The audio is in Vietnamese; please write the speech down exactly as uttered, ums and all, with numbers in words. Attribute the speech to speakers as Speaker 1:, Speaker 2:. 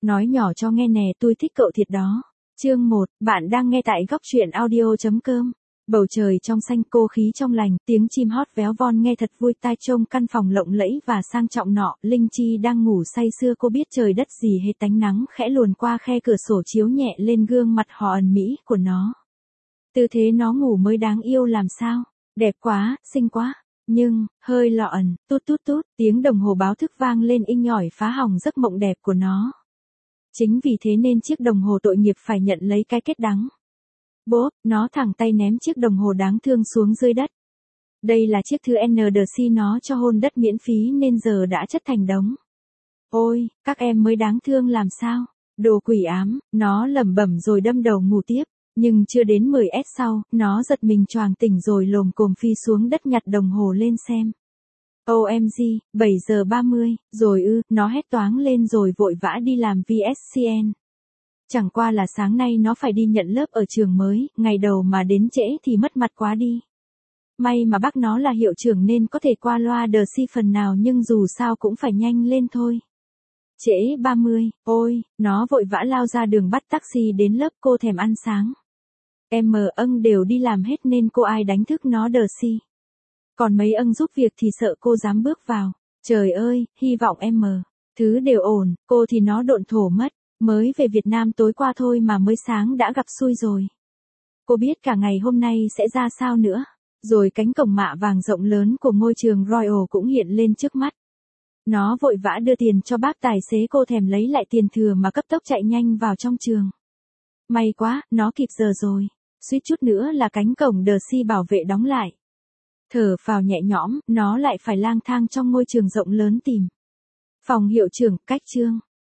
Speaker 1: Nói nhỏ cho nghe nè, tôi thích cậu thiệt đó. Chương một, bạn đang nghe tại góc truyện audio chấm com. Bầu trời trong xanh, cô khí trong lành, tiếng chim hót véo von nghe thật vui tai. Trông căn phòng lộng lẫy và sang trọng nọ, Linh Chi đang ngủ say sưa, cô biết trời đất gì hết. Tánh nắng khẽ luồn qua khe cửa sổ chiếu nhẹ lên gương mặt hò ẩn mỹ của nó. Tư thế nó ngủ mới đáng yêu làm sao, đẹp quá, xinh quá. Nhưng, hơi lọ ẩn, tút tút tút, tiếng đồng hồ báo thức vang lên inh ỏi phá hỏng giấc mộng đẹp của nó. Chính vì thế nên chiếc đồng hồ tội nghiệp phải nhận lấy cái kết đắng. Bốp, nó thẳng tay ném chiếc đồng hồ đáng thương xuống dưới đất. Đây là chiếc thứ en đê xê nó cho hôn đất miễn phí nên giờ đã chất thành đống. Ôi, các em mới đáng thương làm sao? Đồ quỷ ám, nó lẩm bẩm rồi đâm đầu ngủ tiếp. Nhưng chưa đến mười phút sau, nó giật mình choàng tỉnh rồi lồm cồm phi xuống đất nhặt đồng hồ lên xem. ô em giê, bảy giờ ba mươi, rồi ư, nó hét toáng lên rồi vội vã đi làm vê ét xê en. Chẳng qua là sáng nay nó phải đi nhận lớp ở trường mới, ngày đầu mà đến trễ thì mất mặt quá đi. May mà bác nó là hiệu trưởng nên có thể qua loa đờ si phần nào nhưng dù sao cũng phải nhanh lên thôi. Trễ ba mươi, ôi, nó vội vã lao ra đường bắt taxi đến lớp. Cô thèm ăn sáng. Em mờ âng đều đi làm hết nên cô ai đánh thức nó đờ si. Còn mấy âng giúp việc thì sợ cô dám bước vào. Trời ơi, hy vọng em mờ. Thứ đều ổn, cô thì nó độn thổ mất. Mới về Việt Nam tối qua thôi mà mới sáng đã gặp xui rồi. Cô biết cả ngày hôm nay sẽ ra sao nữa. Rồi cánh cổng mạ vàng rộng lớn của ngôi trường Royal cũng hiện lên trước mắt. Nó vội vã đưa tiền cho bác tài xế. Cô thèm lấy lại tiền thừa mà cấp tốc chạy nhanh vào trong trường. May quá, nó kịp giờ rồi. Suýt chút nữa là cánh cổng đờ si bảo vệ đóng lại. Thở phào nhẹ nhõm, nó lại phải lang thang trong ngôi trường rộng lớn tìm phòng hiệu trưởng. Cách chương